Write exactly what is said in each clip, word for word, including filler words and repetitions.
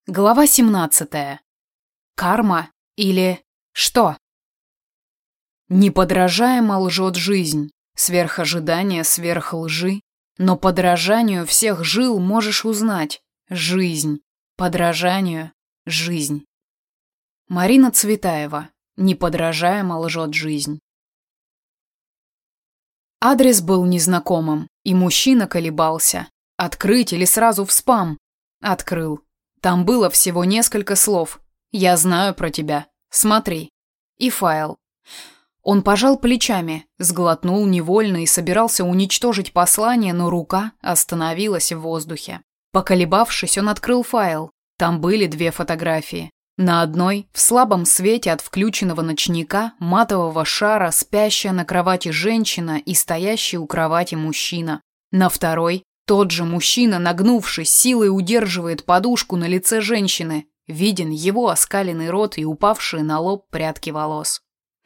Глава семнадцатая. Карма или что? Неподражаемо лжет жизнь, сверх ожидания, сверх лжи, но подражанию всех жил можешь узнать. Жизнь. Подражанию – жизнь. Марина Цветаева. Неподражаемо лжет жизнь. Адрес был незнакомым, и мужчина колебался. Открыть или сразу в спам? Открыл. Там было всего несколько слов. «Я знаю про тебя. Смотри». И файл. Он пожал плечами, сглотнул невольно и собирался уничтожить послание, но рука остановилась в воздухе. Поколебавшись, он открыл файл. Там были две фотографии. На одной, в слабом свете от включенного ночника, матового шара, спящая на кровати женщина и стоящий у кровати мужчина. На второй, тот же мужчина, нагнувшись, силой удерживает подушку на лице женщины. Виден его оскаленный рот и упавшие на лоб прядки волос.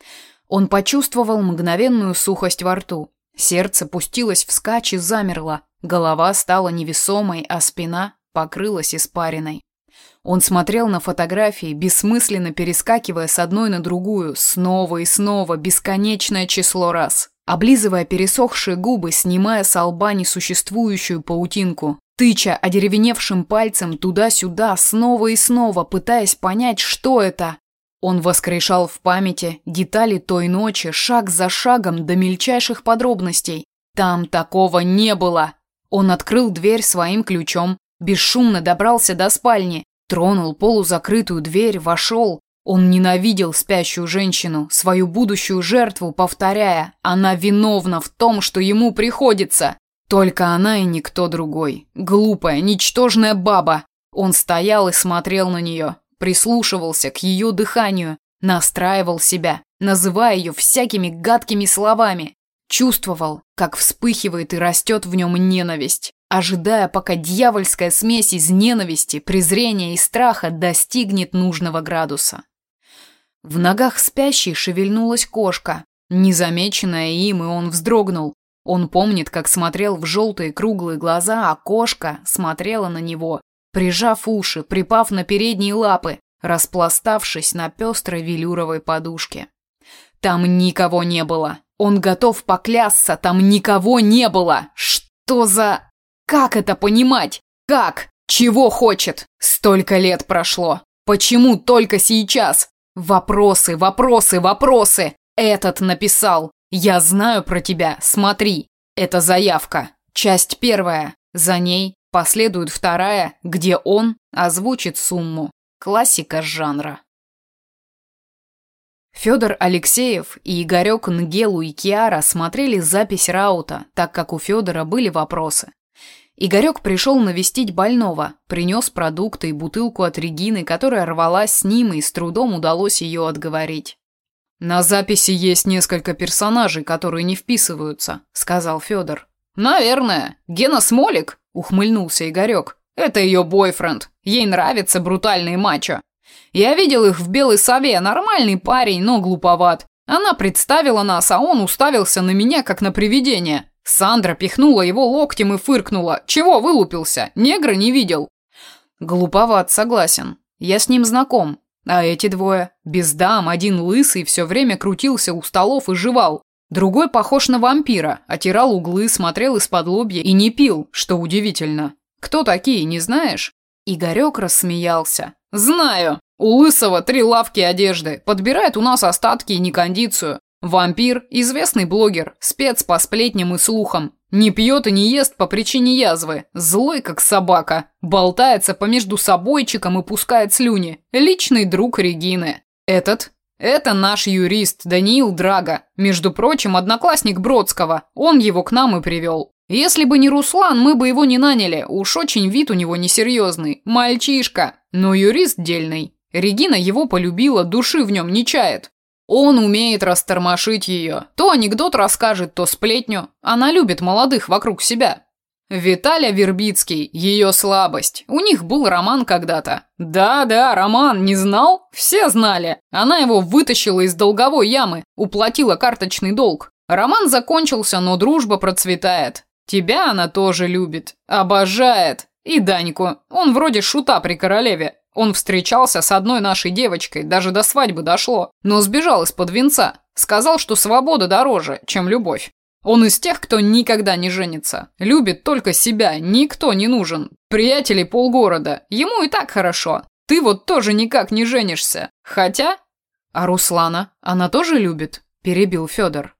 Он почувствовал мгновенную сухость во рту. Сердце пустилось вскачь и замерло. Голова стала невесомой, а спина покрылась испариной. Он смотрел на фотографии, бессмысленно перескакивая с одной на другую, снова и снова, бесконечное число раз. Облизывая пересохшие губы, снимая с лба несуществующую паутинку, тыча одеревеневшим пальцем туда-сюда, снова и снова, пытаясь понять, что это. Он воскрешал в памяти детали той ночи, шаг за шагом до мельчайших подробностей. Там такого не было. Он открыл дверь своим ключом, бесшумно добрался до спальни, тронул полузакрытую дверь, вошел. Он ненавидел спящую женщину, свою будущую жертву, повторяя, она виновна в том, что ему приходится. Только она и никто другой. Глупая, ничтожная баба. Он стоял и смотрел на нее, прислушивался к ее дыханию, настраивал себя, называя ее всякими гадкими словами. Чувствовал, как вспыхивает и растет в нем ненависть, ожидая, пока дьявольская смесь из ненависти, презрения и страха достигнет нужного градуса. В ногах спящей шевельнулась кошка. Незамеченная им, и он вздрогнул. Он помнит, как смотрел в желтые круглые глаза, а кошка смотрела на него, прижав уши, припав на передние лапы, распластавшись на пестрой велюровой подушке. Там никого не было. Он готов поклясться, там никого не было. Что за... Как это понимать? Как? Чего хочет? Столько лет прошло. Почему только сейчас? Вопросы, вопросы, вопросы. Этот написал. Я знаю про тебя, смотри. Это заявка. Часть первая. За ней последует вторая, где он озвучит сумму. Классика жанра. Федор Алексеев и Игорек Нгелу и Киара смотрели запись раута, так как у Федора были вопросы. Игорек пришел навестить больного, принес продукты и бутылку от Регины, которая рвалась с ним, и с трудом удалось ее отговорить. «На записи есть несколько персонажей, которые не вписываются», — сказал Федор. «Наверное. Гена Смолик», — ухмыльнулся Игорек. «Это ее бойфренд. Ей нравятся брутальные мачо. Я видел их в Белой сове, нормальный парень, но глуповат. Она представила нас, а он уставился на меня, как на привидение. Сандра пихнула его локтем и фыркнула. Чего вылупился? Негра не видел». «Глуповат, согласен. Я с ним знаком. А эти двое? Без дам, один лысый, все время крутился у столов и жевал. Другой похож на вампира, отирал углы, смотрел из-под лобья и не пил, что удивительно. Кто такие, не знаешь?» Игорек рассмеялся. «Знаю. У лысого три лавки одежды. Подбирает у нас остатки и некондицию. Вампир – известный блогер, спец по сплетням и слухам. Не пьет и не ест по причине язвы. Злой, как собака. Болтается помежду собойчиком и пускает слюни. Личный друг Регины. Этот? Это наш юрист Даниил Драга. Между прочим, одноклассник Бродского. Он его к нам и привел. Если бы не Руслан, мы бы его не наняли. Уж очень вид у него несерьезный. Мальчишка. Но юрист дельный. Регина его полюбила, души в нем не чает. Он умеет растормошить ее. То анекдот расскажет, то сплетню. Она любит молодых вокруг себя. Виталя Вербицкий – ее слабость. У них был роман когда-то. Да-да, роман, не знал? Все знали. Она его вытащила из долговой ямы, уплатила карточный долг. Роман закончился, но дружба процветает. Тебя она тоже любит. Обожает. И Даньку. Он вроде шута при королеве. Он встречался с одной нашей девочкой, даже до свадьбы дошло, но сбежал из-под венца. Сказал, что свобода дороже, чем любовь. Он из тех, кто никогда не женится. Любит только себя, никто не нужен. Приятелей полгорода. Ему и так хорошо. Ты вот тоже никак не женишься. Хотя... А Руслана? Она тоже любит? Перебил Федор.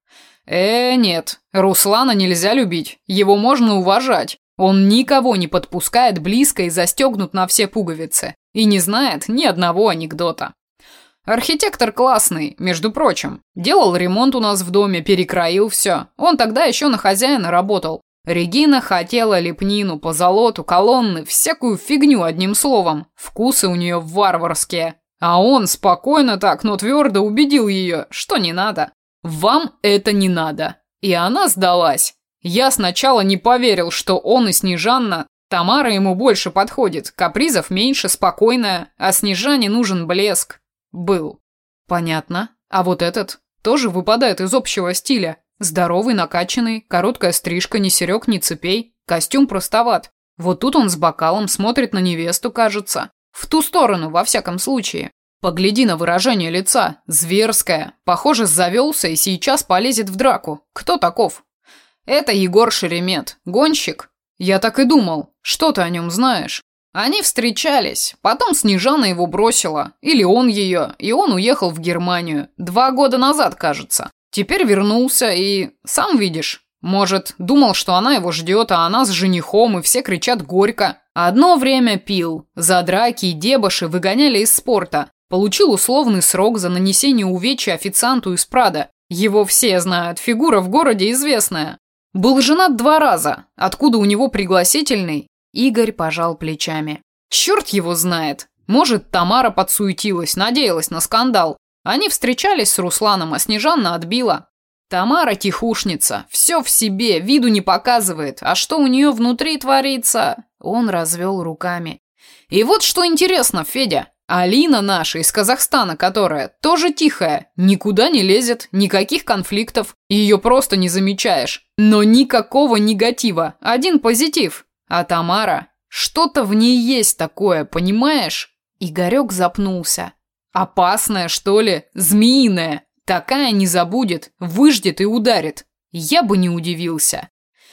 Э, нет. Руслана нельзя любить. Его можно уважать. Он никого не подпускает близко и застегнут на все пуговицы. И не знает ни одного анекдота. Архитектор классный, между прочим. Делал ремонт у нас в доме, перекроил все. Он тогда еще на хозяина работал. Регина хотела лепнину, позолоту, колонны, всякую фигню одним словом. Вкусы у нее варварские. А он спокойно так, но твердо убедил ее, что не надо. Вам это не надо. И она сдалась. Я сначала не поверил, что он и Снежанна. Тамара ему больше подходит, капризов меньше, спокойная, а Снежане нужен блеск. Был. Понятно. А вот этот тоже выпадает из общего стиля. Здоровый, накачанный, короткая стрижка, ни серег, ни цепей, костюм простоват. Вот тут он с бокалом смотрит на невесту, кажется. В ту сторону, во всяком случае. Погляди на выражение лица. Зверское. Похоже, завелся и сейчас полезет в драку. Кто таков? Это Егор Шеремет. Гонщик? Я так и думал. Что ты о нем знаешь? Они встречались, потом Снежана его бросила, или он ее, и он уехал в Германию. Два года назад, кажется. Теперь вернулся и... Сам видишь. Может, думал, что она его ждет, а она с женихом, и все кричат горько. Одно время пил. За драки и дебоши выгоняли из спорта. Получил условный срок за нанесение увечья официанту из Прада. Его все знают, фигура в городе известная. Был женат два раза. Откуда у него пригласительный? Игорь пожал плечами. Черт его знает. Может, Тамара подсуетилась, надеялась на скандал. Они встречались с Русланом, а Снежанна отбила. Тамара тихушница, все в себе, виду не показывает. А что у нее внутри творится? Он развел руками. И вот что интересно, Федя. Алина наша из Казахстана, которая тоже тихая, никуда не лезет, никаких конфликтов. Ее просто не замечаешь. Но никакого негатива, один позитив. А Тамара, что-то в ней есть такое, понимаешь? Игорек запнулся. Опасная, что ли? Змеиная. Такая не забудет, выждет и ударит. Я бы не удивился.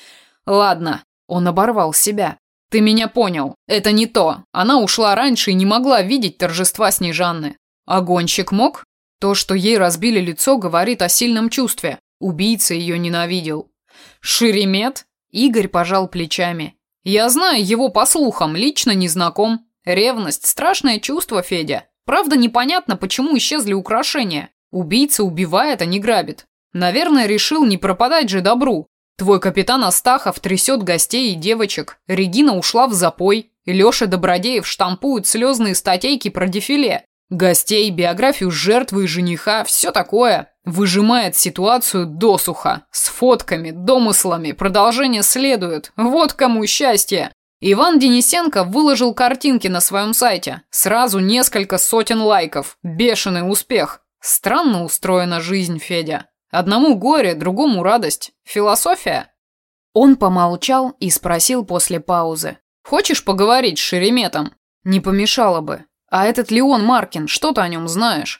Ладно, он оборвал себя. Ты меня понял, это не то. Она ушла раньше и не могла видеть торжества Снежанны. А гонщик мог? То, что ей разбили лицо, говорит о сильном чувстве. Убийца ее ненавидел. Шеремет? Игорь пожал плечами. Я знаю его по слухам, лично не знаком. Ревность – страшное чувство, Федя. Правда, непонятно, почему исчезли украшения. Убийца убивает, а не грабит. Наверное, решил не пропадать же добру. Твой капитан Астахов трясет гостей и девочек. Регина ушла в запой. Леша Добродеев штампует слезные статейки про дефиле. Гостей, биографию жертвы и жениха, все такое. Выжимает ситуацию досуха. С фотками, домыслами, продолжение следует. Вот кому счастье. Иван Денисенко выложил картинки на своем сайте. Сразу несколько сотен лайков. Бешеный успех. Странно устроена жизнь, Федя. Одному горе, другому радость. Философия? Он помолчал и спросил после паузы. Хочешь поговорить с Шереметом? Не помешало бы. А этот Леон Маркин, что ты о нем знаешь?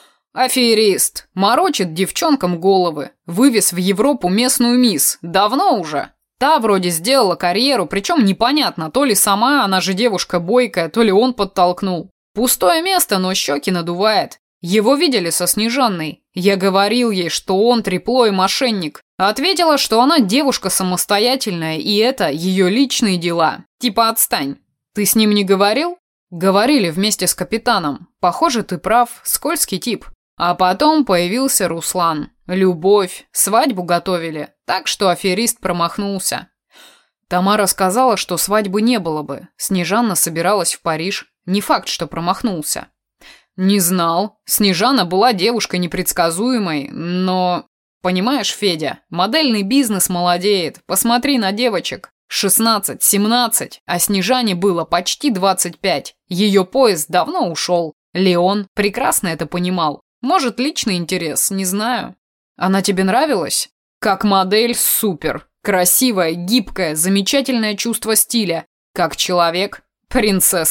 Аферист. Морочит девчонкам головы. Вывез в Европу местную мисс. Давно уже. Та вроде сделала карьеру, причем непонятно, то ли сама, она же девушка бойкая, то ли он подтолкнул. Пустое место, но щеки надувает. Его видели со Снежанной. Я говорил ей, что он трепло и мошенник. Ответила, что она девушка самостоятельная, и это ее личные дела. Типа отстань. Ты с ним не говорил? Говорили вместе с капитаном. Похоже, ты прав, скользкий тип. А потом появился Руслан. Любовь, свадьбу готовили, так что аферист промахнулся. Тамара сказала, что свадьбы не было бы. Снежанна собиралась в Париж. Не факт, что промахнулся. Не знал. Снежана была девушкой непредсказуемой, но... Понимаешь, Федя, модельный бизнес молодеет. Посмотри на девочек. шестнадцать, семнадцать, а Снежане было почти двадцать пять. Ее поезд давно ушел. Леон прекрасно это понимал. Может, личный интерес, не знаю. Она тебе нравилась? Как модель супер. Красивая, гибкая, замечательное чувство стиля. Как человек принцесса.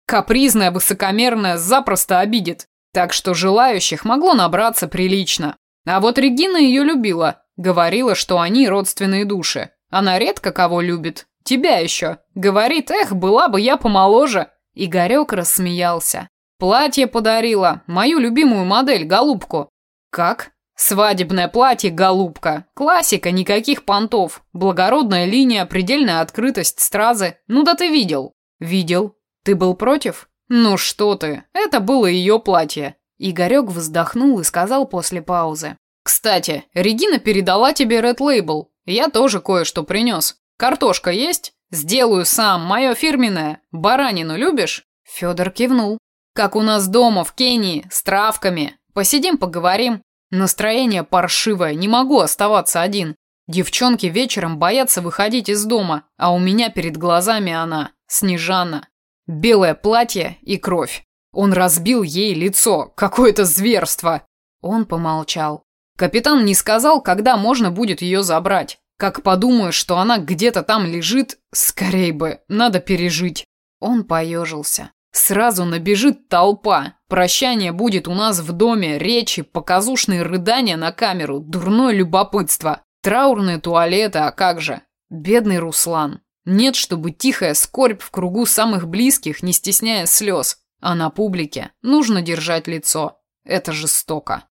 Капризная, высокомерная запросто обидит. Так что желающих могло набраться прилично. А вот Регина ее любила. Говорила, что они родственные души. Она редко кого любит. Тебя еще. Говорит, эх, была бы я помоложе. Игорек рассмеялся. Платье подарила. Мою любимую модель, голубку. Как? Свадебное платье, голубка. Классика, никаких понтов. Благородная линия, предельная открытость стразы. Ну да ты видел. Видел. Ты был против? Ну что ты, это было ее платье. Игорек вздохнул и сказал после паузы. Кстати, Регина передала тебе Red Label. Я тоже кое-что принес. Картошка есть? Сделаю сам, мое фирменное. Баранину любишь? Федор кивнул. Как у нас дома в Кении, с травками. Посидим, поговорим. Настроение паршивое, не могу оставаться один. Девчонки вечером боятся выходить из дома, а у меня перед глазами она, Снежана. Белое платье и кровь. Он разбил ей лицо. Какое-то зверство. Он помолчал. Капитан не сказал, когда можно будет ее забрать. Как подумаю, что она где-то там лежит, скорей бы, надо пережить. Он поежился. Сразу набежит толпа. Прощание будет у нас в доме, речи, показушные рыдания на камеру, дурное любопытство. Траурные туалеты, а как же? Бедный Руслан. Нет, чтобы тихая скорбь в кругу самых близких, не стесняя слез. А на публике нужно держать лицо. Это жестоко.